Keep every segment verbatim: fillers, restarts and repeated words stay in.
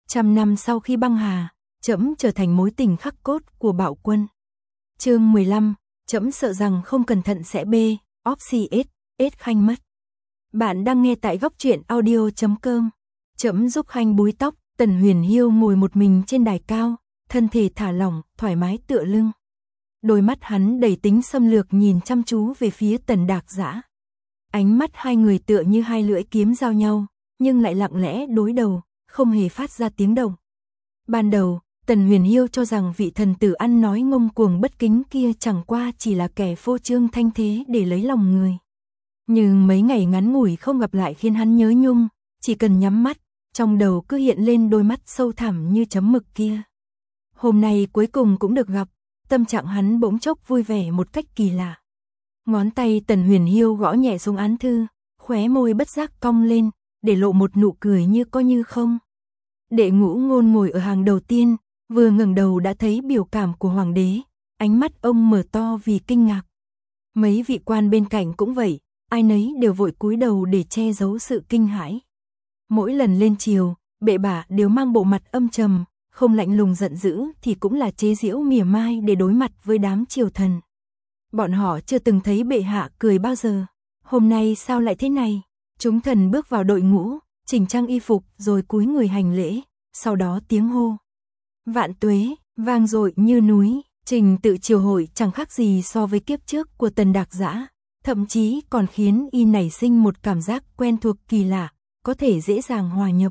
Trăm năm sau khi băng hà, trẫm trở thành mối tình khắc cốt của Bạo Quân. Chương mười lăm, trẫm sợ rằng không cẩn thận sẽ bê, óp xì ết, ết khanh mất. Bạn đang nghe tại góc truyện audio chấm com. Trẫm giúp khanh búi tóc, Tần Huyền Hiêu ngồi một mình trên đài cao, thân thể thả lỏng, thoải mái tựa lưng. Đôi mắt hắn đầy tính xâm lược nhìn chăm chú về phía Tần Đạc Dã. Ánh mắt hai người tựa như hai lưỡi kiếm giao nhau, nhưng lại lặng lẽ đối đầu, không hề phát ra tiếng động. Ban đầu, Tần Huyền Hiêu cho rằng vị thần tử ăn nói ngông cuồng bất kính kia chẳng qua chỉ là kẻ phô trương thanh thế để lấy lòng người. Nhưng mấy ngày ngắn ngủi không gặp lại khiến hắn nhớ nhung, chỉ cần nhắm mắt, trong đầu cứ hiện lên đôi mắt sâu thẳm như chấm mực kia. Hôm nay cuối cùng cũng được gặp, tâm trạng hắn bỗng chốc vui vẻ một cách kỳ lạ. Ngón tay Tần Huyền Hiêu gõ nhẹ xuống án thư, khóe môi bất giác cong lên, để lộ một nụ cười như có như không. Đệ Ngũ Ngôn ngồi ở hàng đầu tiên, vừa ngẩng đầu đã thấy biểu cảm của hoàng đế, ánh mắt ông mở to vì kinh ngạc. Mấy vị quan bên cạnh cũng vậy, ai nấy đều vội cúi đầu để che giấu sự kinh hãi. Mỗi lần lên triều, bệ bả đều mang bộ mặt âm trầm, không lạnh lùng giận dữ thì cũng là chế giễu mỉa mai để đối mặt với đám triều thần. Bọn họ chưa từng thấy bệ hạ cười bao giờ, hôm nay sao lại thế này? Chúng thần bước vào đội ngũ, chỉnh trang y phục rồi cúi người hành lễ, sau đó tiếng hô vạn tuế vang dội như núi. Trình tự triều hội chẳng khác gì so với kiếp trước của Tần Đạc Dã, thậm chí còn khiến y nảy sinh một cảm giác quen thuộc kỳ lạ, có thể dễ dàng hòa nhập.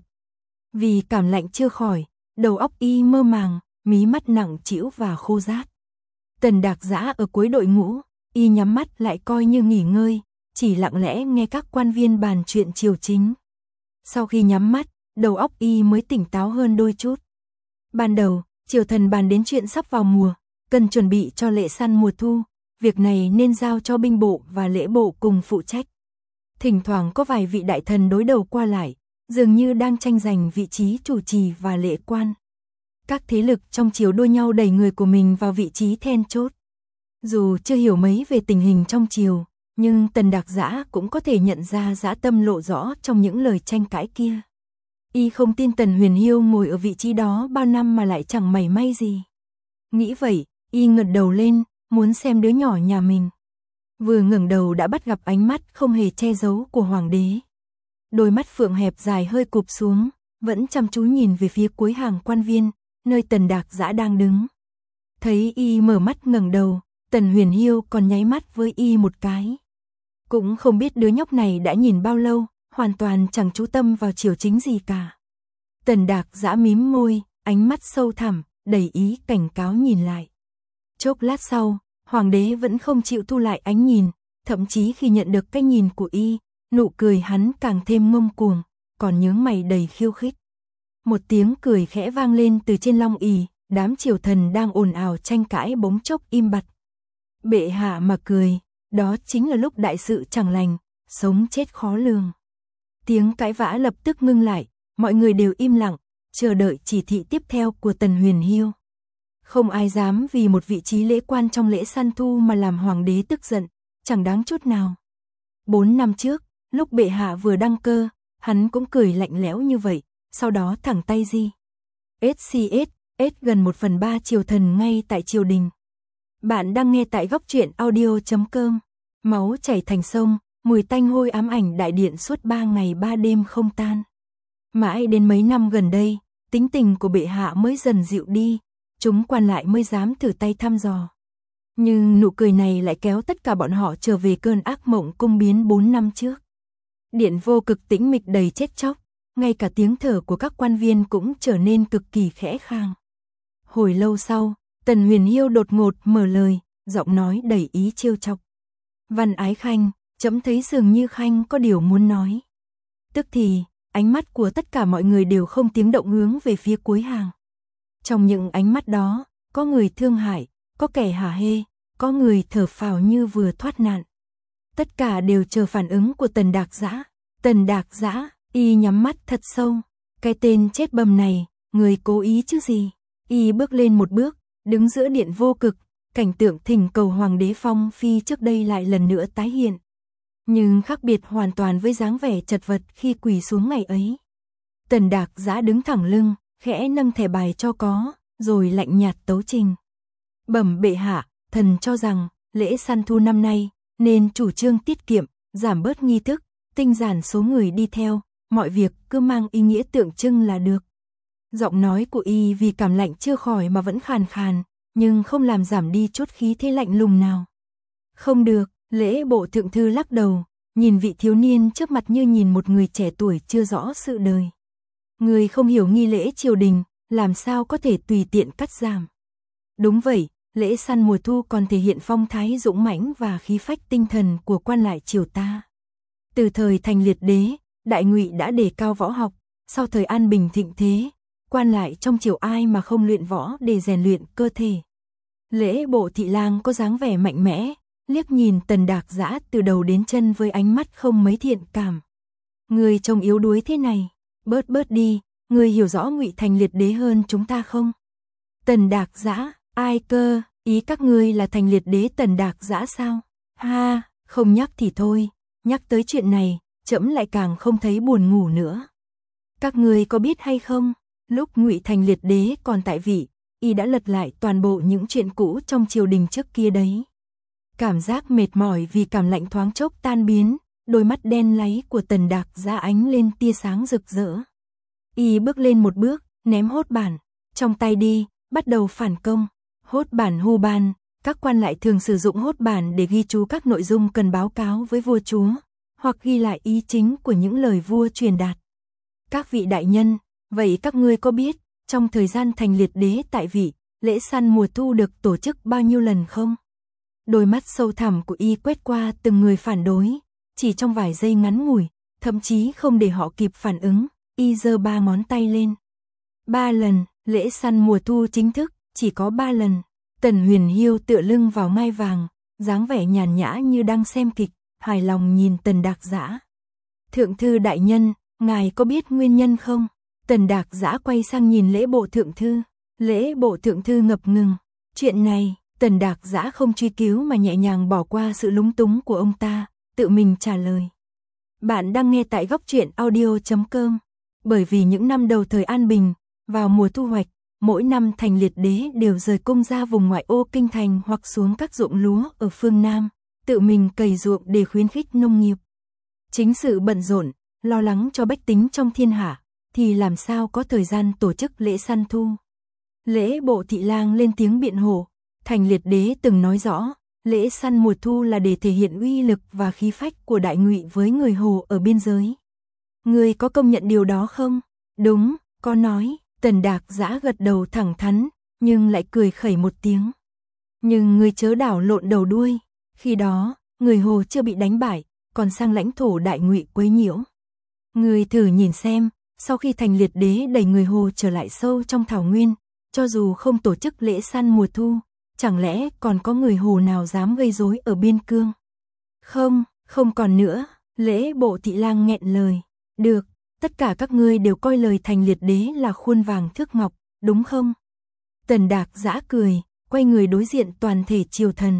Vì cảm lạnh chưa khỏi, đầu óc y mơ màng, mí mắt nặng trĩu và khô rát. Tần Đạc Dã ở cuối đội ngũ, y nhắm mắt lại coi như nghỉ ngơi, chỉ lặng lẽ nghe các quan viên bàn chuyện triều chính. Sau khi nhắm mắt, đầu óc y mới tỉnh táo hơn đôi chút. Ban đầu, triều thần bàn đến chuyện sắp vào mùa, cần chuẩn bị cho lễ săn mùa thu, việc này nên giao cho binh bộ và lễ bộ cùng phụ trách. Thỉnh thoảng có vài vị đại thần đối đầu qua lại, dường như đang tranh giành vị trí chủ trì và lễ quan. Các thế lực trong triều đua nhau đẩy người của mình vào vị trí then chốt. Dù chưa hiểu mấy về tình hình trong triều, nhưng Tần Đạc Dã cũng có thể nhận ra dã tâm lộ rõ trong những lời tranh cãi kia. Y không tin Tần Huyền Hiêu ngồi ở vị trí đó bao năm mà lại chẳng mảy may gì. Nghĩ vậy, y ngẩng đầu lên, muốn xem đứa nhỏ nhà mình. Vừa ngẩng đầu đã bắt gặp ánh mắt không hề che giấu của hoàng đế. Đôi mắt phượng hẹp dài hơi cụp xuống, vẫn chăm chú nhìn về phía cuối hàng quan viên, nơi Tần Đạc Dã đang đứng. Thấy y mở mắt ngẩng đầu, Tần Huyền Hiêu còn nháy mắt với y một cái. Cũng không biết đứa nhóc này đã nhìn bao lâu, hoàn toàn chẳng chú tâm vào triều chính gì cả. Tần Đạc Dã mím môi, ánh mắt sâu thẳm, đầy ý cảnh cáo nhìn lại. Chốc lát sau, hoàng đế vẫn không chịu thu lại ánh nhìn, thậm chí khi nhận được cái nhìn của y, nụ cười hắn càng thêm ngông cuồng, còn nhướng mày đầy khiêu khích. Một tiếng cười khẽ vang lên từ trên long ỷ, đám triều thần đang ồn ào tranh cãi bỗng chốc im bặt. Bệ hạ mà cười, đó chính là lúc đại sự chẳng lành, sống chết khó lường. Tiếng cãi vã lập tức ngưng lại, mọi người đều im lặng, chờ đợi chỉ thị tiếp theo của Tần Huyền Hiêu. Không ai dám vì một vị trí lễ quan trong lễ săn thu mà làm hoàng đế tức giận, chẳng đáng chút nào. Bốn năm trước, lúc bệ hạ vừa đăng cơ, hắn cũng cười lạnh lẽo như vậy, sau đó thẳng tay di. ét xê ét, ét gần một phần ba triều thần ngay tại triều đình. Bạn đang nghe tại góc truyện audio chấm com. Máu chảy thành sông, mùi tanh hôi ám ảnh đại điện suốt ba ngày ba đêm không tan. Mãi đến mấy năm gần đây, tính tình của bệ hạ mới dần dịu đi, chúng quan lại mới dám thử tay thăm dò. Nhưng nụ cười này lại kéo tất cả bọn họ trở về cơn ác mộng cung biến bốn năm trước. Điện vô cực tĩnh mịch đầy chết chóc, ngay cả tiếng thở của các quan viên cũng trở nên cực kỳ khẽ khàng. Hồi lâu sau, Tần Huyền Hiêu đột ngột mở lời, giọng nói đầy ý trêu chọc. Văn Ái Khanh, trẫm thấy dường như Khanh có điều muốn nói. Tức thì, ánh mắt của tất cả mọi người đều không tiếng động hướng về phía cuối hàng. Trong những ánh mắt đó, có người thương hại, có kẻ hả hê, có người thở phào như vừa thoát nạn. Tất cả đều chờ phản ứng của Tần Đạc Dã. Tần Đạc Dã, y nhắm mắt thật sâu. Cái tên chết bầm này, người cố ý chứ gì? Y bước lên một bước, đứng giữa điện vô cực, cảnh tượng thỉnh cầu hoàng đế phong phi trước đây lại lần nữa tái hiện. Nhưng khác biệt hoàn toàn với dáng vẻ chật vật khi quỳ xuống ngày ấy. Tần Đạc Dã đứng thẳng lưng, khẽ nâng thẻ bài cho có, rồi lạnh nhạt tấu trình. Bẩm bệ hạ, thần cho rằng, lễ săn thu năm nay, nên chủ trương tiết kiệm, giảm bớt nghi thức, tinh giản số người đi theo, mọi việc cứ mang ý nghĩa tượng trưng là được. Giọng nói của y vì cảm lạnh chưa khỏi mà vẫn khàn khàn, nhưng không làm giảm đi chút khí thế lạnh lùng nào. Không được, lễ bộ thượng thư lắc đầu, nhìn vị thiếu niên trước mặt như nhìn một người trẻ tuổi chưa rõ sự đời. Người không hiểu nghi lễ triều đình, làm sao có thể tùy tiện cắt giảm. Đúng vậy, lễ săn mùa thu còn thể hiện phong thái dũng mãnh và khí phách tinh thần của quan lại triều ta. Từ thời thành liệt đế, Đại Ngụy đã đề cao võ học, sau thời an bình thịnh thế, quan lại trong triều ai mà không luyện võ để rèn luyện cơ thể. Lễ bộ thị lang có dáng vẻ mạnh mẽ, liếc nhìn Tần Đạc Dã từ đầu đến chân với ánh mắt không mấy thiện cảm. Người trông yếu đuối thế này, bớt bớt đi, người hiểu rõ Ngụy thành liệt đế hơn chúng ta không? Tần Đạc Dã, ai cơ, ý các ngươi là thành liệt đế Tần Đạc Dã sao? Ha, không nhắc thì thôi, nhắc tới chuyện này, trẫm lại càng không thấy buồn ngủ nữa. Các ngươi có biết hay không, lúc Ngụy thành liệt đế còn tại vị, y đã lật lại toàn bộ những chuyện cũ trong triều đình trước kia đấy. Cảm giác mệt mỏi vì cảm lạnh thoáng chốc tan biến, đôi mắt đen láy của Tần Đạc Dã ánh lên tia sáng rực rỡ. Y bước lên một bước, ném hốt bản trong tay đi, bắt đầu phản công. Hốt bản hu ban, các quan lại thường sử dụng hốt bản để ghi chú các nội dung cần báo cáo với vua chúa, hoặc ghi lại ý chính của những lời vua truyền đạt. Các vị đại nhân, vậy các ngươi có biết, trong thời gian thành liệt đế tại vị, lễ săn mùa thu được tổ chức bao nhiêu lần không? Đôi mắt sâu thẳm của y quét qua từng người phản đối, chỉ trong vài giây ngắn ngủi, thậm chí không để họ kịp phản ứng, y giơ ba ngón tay lên. Ba lần, lễ săn mùa thu chính thức, chỉ có ba lần. Tần Huyền Hiêu tựa lưng vào ngai vàng, dáng vẻ nhàn nhã như đang xem kịch, hài lòng nhìn Tần Đạc Dã. Thượng thư đại nhân, ngài có biết nguyên nhân không? Tần Đạc Dã quay sang nhìn lễ bộ thượng thư. Lễ bộ thượng thư ngập ngừng. Chuyện này, Tần Đạc Dã không truy cứu mà nhẹ nhàng bỏ qua sự lúng túng của ông ta, tự mình trả lời. Bạn đang nghe tại góc truyện audio chấm com. Bởi vì những năm đầu thời an bình, vào mùa thu hoạch, mỗi năm thành liệt đế đều rời cung ra vùng ngoại ô kinh thành hoặc xuống các ruộng lúa ở phương Nam, tự mình cày ruộng để khuyến khích nông nghiệp. Chính sự bận rộn, lo lắng cho bách tính trong thiên hạ, thì làm sao có thời gian tổ chức lễ săn thu. Lễ bộ thị lang lên tiếng biện hộ, thành liệt đế từng nói rõ, lễ săn mùa thu là để thể hiện uy lực và khí phách của Đại Ngụy với người Hồ ở biên giới. Người có công nhận điều đó không? Đúng, có nói. Tần Đạc Dã gật đầu thẳng thắn, nhưng lại cười khẩy một tiếng. Nhưng người chớ đảo lộn đầu đuôi, khi đó, người Hồ chưa bị đánh bại, còn sang lãnh thổ Đại Ngụy quấy nhiễu. Người thử nhìn xem, sau khi thành liệt đế đẩy người Hồ trở lại sâu trong thảo nguyên, cho dù không tổ chức lễ săn mùa thu, chẳng lẽ còn có người Hồ nào dám gây rối ở biên cương? Không, không còn nữa, lễ bộ thị lang nghẹn lời. Được. Tất cả các ngươi đều coi lời thành liệt đế là khuôn vàng thước ngọc, đúng không? Tần Đạc Dã cười, quay người đối diện toàn thể triều thần.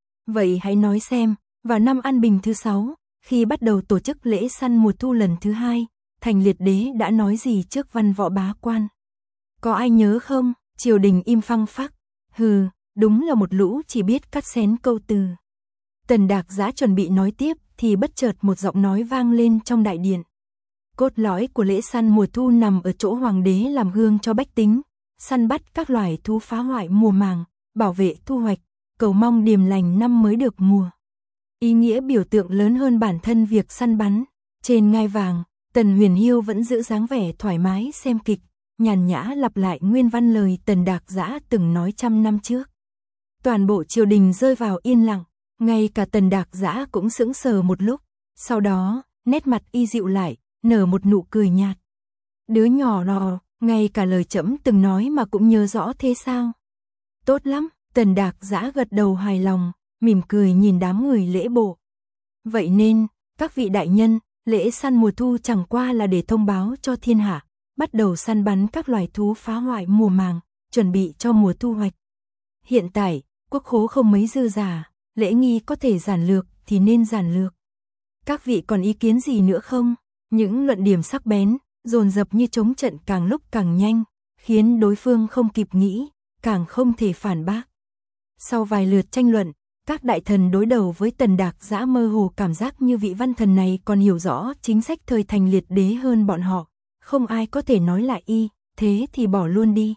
Vậy hãy nói xem, vào năm An Bình thứ sáu, khi bắt đầu tổ chức lễ săn mùa thu lần thứ hai, thành liệt đế đã nói gì trước văn võ bá quan? Có ai nhớ không? Triều đình im phăng phắc. Hừ, đúng là một lũ chỉ biết cắt xén câu từ. Tần Đạc Dã chuẩn bị nói tiếp thì bất chợt một giọng nói vang lên trong đại điện. Cốt lõi của lễ săn mùa thu nằm ở chỗ hoàng đế làm gương cho bách tính, săn bắt các loài thú phá hoại mùa màng, bảo vệ thu hoạch, cầu mong điềm lành năm mới được mùa. Ý nghĩa biểu tượng lớn hơn bản thân việc săn bắn. Trên ngai vàng, Tần Huyền Hiêu vẫn giữ dáng vẻ thoải mái xem kịch, nhàn nhã lặp lại nguyên văn lời Tần Đạc Dã từng nói trăm năm trước. Toàn bộ triều đình rơi vào yên lặng, ngay cả Tần Đạc Dã cũng sững sờ một lúc, sau đó, nét mặt y dịu lại, nở một nụ cười nhạt. Đứa nhỏ lò, ngay cả lời trẫm từng nói mà cũng nhớ rõ thế sao? Tốt lắm, Tần Đạc Dã gật đầu hài lòng, mỉm cười nhìn đám người lễ bộ. Vậy nên, các vị đại nhân, lễ săn mùa thu chẳng qua là để thông báo cho thiên hạ, bắt đầu săn bắn các loài thú phá hoại mùa màng, chuẩn bị cho mùa thu hoạch. Hiện tại, quốc khố không mấy dư giả, lễ nghi có thể giản lược thì nên giản lược. Các vị còn ý kiến gì nữa không? Những luận điểm sắc bén, dồn dập như trống trận càng lúc càng nhanh, khiến đối phương không kịp nghĩ, càng không thể phản bác. Sau vài lượt tranh luận, các đại thần đối đầu với Tần Đạc Giã mơ hồ cảm giác như vị văn thần này còn hiểu rõ chính sách thời thành liệt đế hơn bọn họ, không ai có thể nói lại y, thế thì bỏ luôn đi.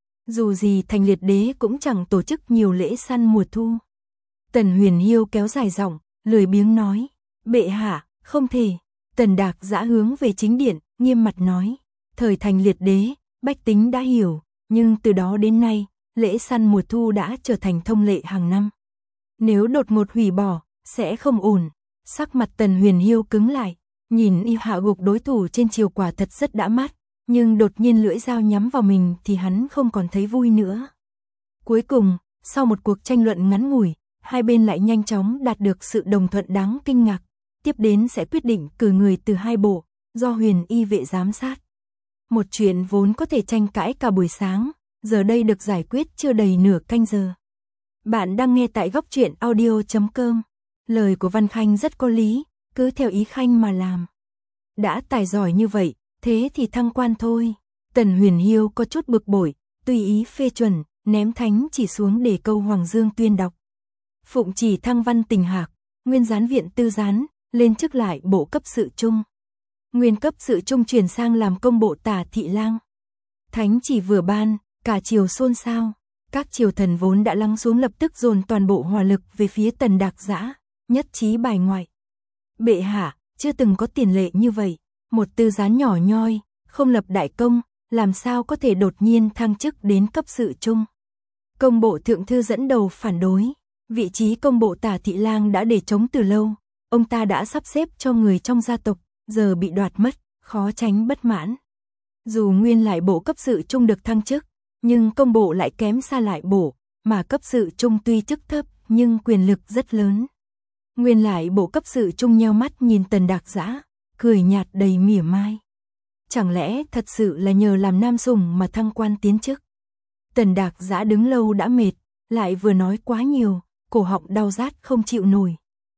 Dù gì thành liệt đế cũng chẳng tổ chức nhiều lễ săn mùa thu. Tần Huyền Hiêu kéo dài giọng, lười biếng nói, bệ hạ, không thể. Tần Đạc Giã hướng về chính điện, nghiêm mặt nói, thời thành liệt đế, bách tính đã hiểu, nhưng từ đó đến nay, lễ săn mùa thu đã trở thành thông lệ hàng năm. Nếu đột ngột hủy bỏ, sẽ không ổn. Sắc mặt Tần Huyền Hiêu cứng lại, nhìn y hạ gục đối thủ trên chiều quả thật rất đã mắt, nhưng đột nhiên lưỡi dao nhắm vào mình thì hắn không còn thấy vui nữa. Cuối cùng, sau một cuộc tranh luận ngắn ngủi, hai bên lại nhanh chóng đạt được sự đồng thuận đáng kinh ngạc. Tiếp đến sẽ quyết định cử người từ hai bộ, do Huyền Y vệ giám sát. Một chuyện vốn có thể tranh cãi cả buổi sáng, giờ đây được giải quyết chưa đầy nửa canh giờ. Bạn đang nghe tại góc truyện audio chấm com. Lời của Văn Khanh rất có lý, cứ theo ý Khanh mà làm. Đã tài giỏi như vậy, thế thì thăng quan thôi. Tần Huyền Hiêu có chút bực bội, tùy ý phê chuẩn, ném thánh chỉ xuống để câu Hoàng Dương tuyên đọc. Phụng chỉ thăng văn Tình Hạc, nguyên gián viện tư gián, lên chức lại bộ cấp sự trung. Nguyên cấp sự trung chuyển sang làm công bộ tả thị lang. Thánh chỉ vừa ban, cả triều xôn xao. Các triều thần vốn đã lắng xuống lập tức dồn toàn bộ hỏa lực về phía Tần Đạc Giã, nhất trí bài ngoại. Bệ hạ, chưa từng có tiền lệ như vậy, một tư gián nhỏ nhoi, không lập đại công, làm sao có thể đột nhiên thăng chức đến cấp sự trung. Công bộ thượng thư dẫn đầu phản đối, vị trí công bộ tả thị lang đã để trống từ lâu, ông ta đã sắp xếp cho người trong gia tộc, giờ bị đoạt mất, khó tránh bất mãn. Dù nguyên lại bộ cấp sự trung được thăng chức, nhưng công bộ lại kém xa lại bộ, mà cấp sự trung tuy chức thấp, nhưng quyền lực rất lớn. Nguyên lại bộ cấp sự trung nheo mắt nhìn Tần Đạc Giã, cười nhạt đầy mỉa mai. Chẳng lẽ thật sự là nhờ làm nam sủng mà thăng quan tiến chức? Tần Đạc Giã đứng lâu đã mệt, lại vừa nói quá nhiều, cổ họng đau rát không chịu nổi.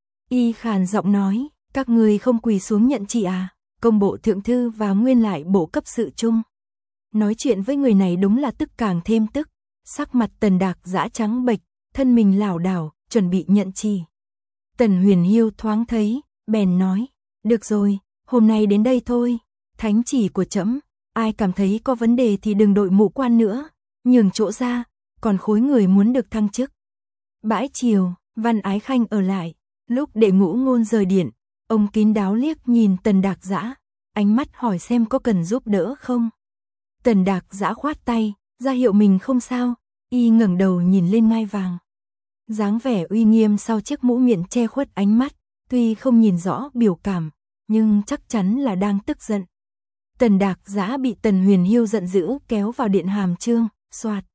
Y khàn giọng nói, các người không quỳ xuống nhận chỉ à, công bộ thượng thư và nguyên lại bộ cấp sự trung. Nói chuyện với người này đúng là tức càng thêm tức, sắc mặt Tần Đạc Giã trắng bệch, thân mình lảo đảo, chuẩn bị nhận chi. Tần Huyền Hiêu thoáng thấy, bèn nói, được rồi, hôm nay đến đây thôi, thánh chỉ của trẫm, ai cảm thấy có vấn đề thì đừng đội mũ quan nữa, nhường chỗ ra, còn khối người muốn được thăng chức. Bãi chiều, Văn Ái Khanh ở lại, lúc Đệ Ngũ Ngôn rời điện, ông kín đáo liếc nhìn Tần Đạc Giã, ánh mắt hỏi xem có cần giúp đỡ không. Tần Đạc Giã khoát tay, ra hiệu mình không sao, y ngẩng đầu nhìn lên ngai vàng. Dáng vẻ uy nghiêm sau chiếc mũ miệng che khuất ánh mắt, tuy không nhìn rõ biểu cảm, nhưng chắc chắn là đang tức giận. Tần Đạc Giã bị Tần Huyền Hiêu giận dữ kéo vào điện hàm chương, xoạt.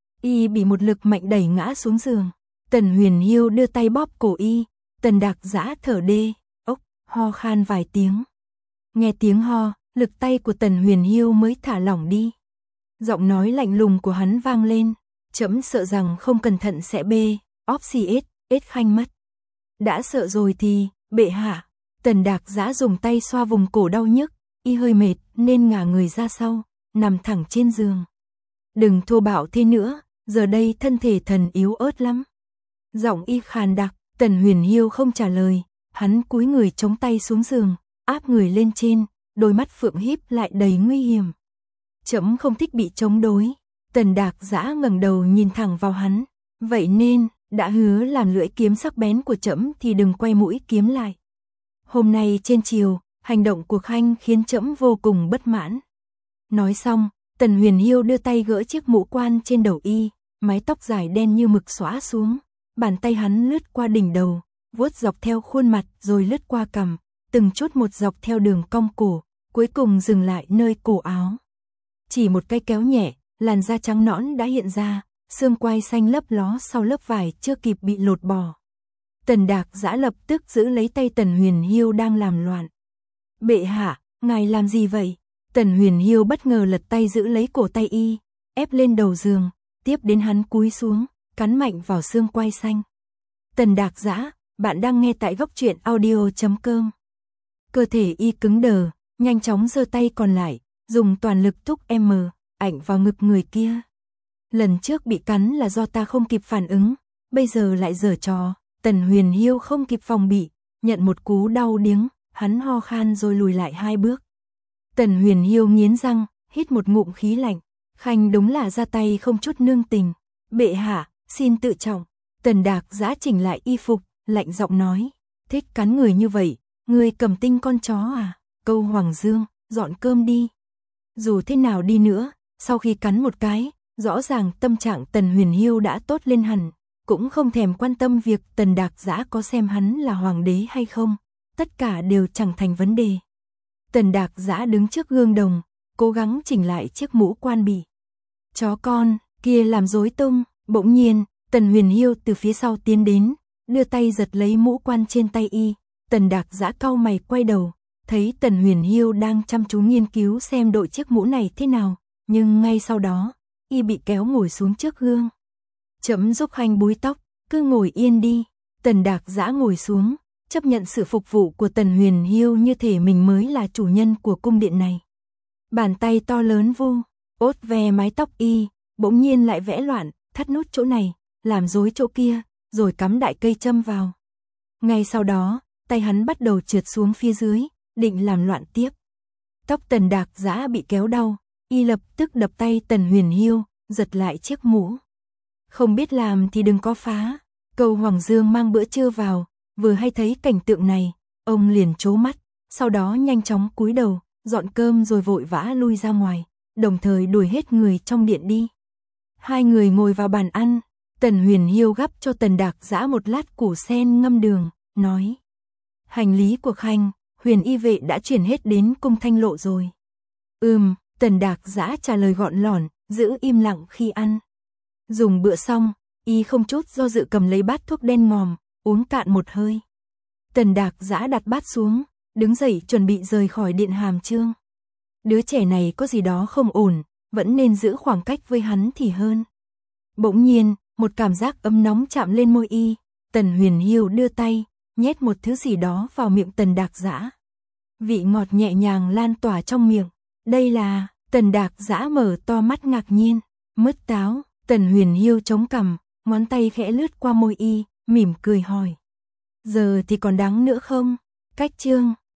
Y bị một lực mạnh đẩy ngã xuống giường. Tần Huyền Hiêu đưa tay bóp cổ y, Tần Đạc Giã thở đê, ốc, ho khan vài tiếng. Nghe tiếng ho, lực tay của Tần Huyền Hiêu mới thả lỏng đi. Giọng nói lạnh lùng của hắn vang lên, trẫm sợ rằng không cẩn thận sẽ bê, óp xì ết, ết khanh mất. Đã sợ rồi thì, bệ hạ. Tần Đạc Giã dùng tay xoa vùng cổ đau nhức, y hơi mệt nên ngả người ra sau, nằm thẳng trên giường. Đừng thô bạo thế nữa, giờ đây thân thể thần yếu ớt lắm. Giọng y khàn đặc, Tần Huyền Hiêu không trả lời, hắn cúi người chống tay xuống giường, áp người lên trên, đôi mắt phượng híp lại đầy nguy hiểm. Trẫm không thích bị chống đối. Tần Đạc Giã ngẩng đầu nhìn thẳng vào hắn, vậy nên, đã hứa làm lưỡi kiếm sắc bén của trẫm thì đừng quay mũi kiếm lại. Hôm nay trên chiều, hành động của Khanh khiến trẫm vô cùng bất mãn. Nói xong, Tần Huyền Hiêu đưa tay gỡ chiếc mũ quan trên đầu y, mái tóc dài đen như mực xõa xuống, bàn tay hắn lướt qua đỉnh đầu, vuốt dọc theo khuôn mặt rồi lướt qua cằm, từng chút một dọc theo đường cong cổ, cuối cùng dừng lại nơi cổ áo. Chỉ một cái kéo nhẹ, làn da trắng nõn đã hiện ra, xương quai xanh lấp ló sau lớp vải chưa kịp bị lột bỏ. Tần Đạc Giã lập tức giữ lấy tay Tần Huyền Hiêu đang làm loạn. Bệ hạ, ngài làm gì vậy? Tần Huyền Hiêu bất ngờ lật tay giữ lấy cổ tay y, ép lên đầu giường, tiếp đến hắn cúi xuống, cắn mạnh vào xương quai xanh. Tần Đạc Giã, bạn đang nghe tại góc truyện audio chấm com. Cơ thể y cứng đờ, nhanh chóng giơ tay còn lại, dùng toàn lực thúc M, ảnh vào ngực người kia. Lần trước bị cắn là do ta không kịp phản ứng, bây giờ lại giở trò. Tần Huyền Hiêu không kịp phòng bị, nhận một cú đau điếng, hắn ho khan rồi lùi lại hai bước. Tần Huyền Hiêu nghiến răng, hít một ngụm khí lạnh, Khanh đúng là ra tay không chút nương tình. Bệ hạ, xin tự trọng. Tần Đạc Giã chỉnh lại y phục, lạnh giọng nói, thích cắn người như vậy, ngươi cầm tinh con chó à? Câu Hoàng Dương, dọn cơm đi. Dù thế nào đi nữa, sau khi cắn một cái, rõ ràng tâm trạng Tần Huyền Hiêu đã tốt lên hẳn, cũng không thèm quan tâm việc Tần Đạc Giã có xem hắn là hoàng đế hay không, tất cả đều chẳng thành vấn đề. Tần Đạc Giã đứng trước gương đồng, cố gắng chỉnh lại chiếc mũ quan bỉ. Chó con, kia làm rối tung, bỗng nhiên, Tần Huyền Hiêu từ phía sau tiến đến, đưa tay giật lấy mũ quan trên tay y. Tần Đạc Giã cau mày quay đầu, thấy Tần Huyền Hiêu đang chăm chú nghiên cứu xem đội chiếc mũ này thế nào, nhưng ngay sau đó, y bị kéo ngồi xuống trước gương. Chấm giúp Khanh búi tóc, cứ ngồi yên đi. Tần Đạc Giã ngồi xuống, chấp nhận sự phục vụ của Tần Huyền Hiêu như thể mình mới là chủ nhân của cung điện này. Bàn tay to lớn vu, ốt ve mái tóc y, bỗng nhiên lại vẽ loạn, thắt nút chỗ này, làm rối chỗ kia, rồi cắm đại cây châm vào. Ngay sau đó, tay hắn bắt đầu trượt xuống phía dưới, định làm loạn tiếp. Tóc Tần Đạc Giã bị kéo đau, y lập tức đập tay Tần Huyền Hiêu, giật lại chiếc mũ. Không biết làm thì đừng có phá. Câu Hoàng Dương mang bữa trưa vào, vừa hay thấy cảnh tượng này, ông liền trố mắt, sau đó nhanh chóng cúi đầu, dọn cơm rồi vội vã lui ra ngoài, đồng thời đuổi hết người trong điện đi. Hai người ngồi vào bàn ăn, Tần Huyền Hiêu gắp cho Tần Đạc Giã một lát củ sen ngâm đường, nói: hành lý của Khanh, Huyền y vệ đã chuyển hết đến cung Thanh Lộ rồi. Ừm, Tần Đạc Giã trả lời gọn lỏn, giữ im lặng khi ăn. Dùng bữa xong, y không chút do dự cầm lấy bát thuốc đen ngòm, uống cạn một hơi. Tần Đạc Giã đặt bát xuống, đứng dậy chuẩn bị rời khỏi điện Hàm Chương. Đứa trẻ này có gì đó không ổn, vẫn nên giữ khoảng cách với hắn thì hơn. Bỗng nhiên, một cảm giác ấm nóng chạm lên môi y, Tần Huyền Hiêu đưa tay, nhét một thứ gì đó vào miệng Tần Đạc Giã. Vị ngọt nhẹ nhàng lan tỏa trong miệng. Đây là... Tần Đạc Giã mở to mắt ngạc nhiên. Mứt táo. Tần Huyền Hiêu chống cằm, ngón tay khẽ lướt qua môi y, mỉm cười hỏi: giờ thì còn đắng nữa không? Cách chương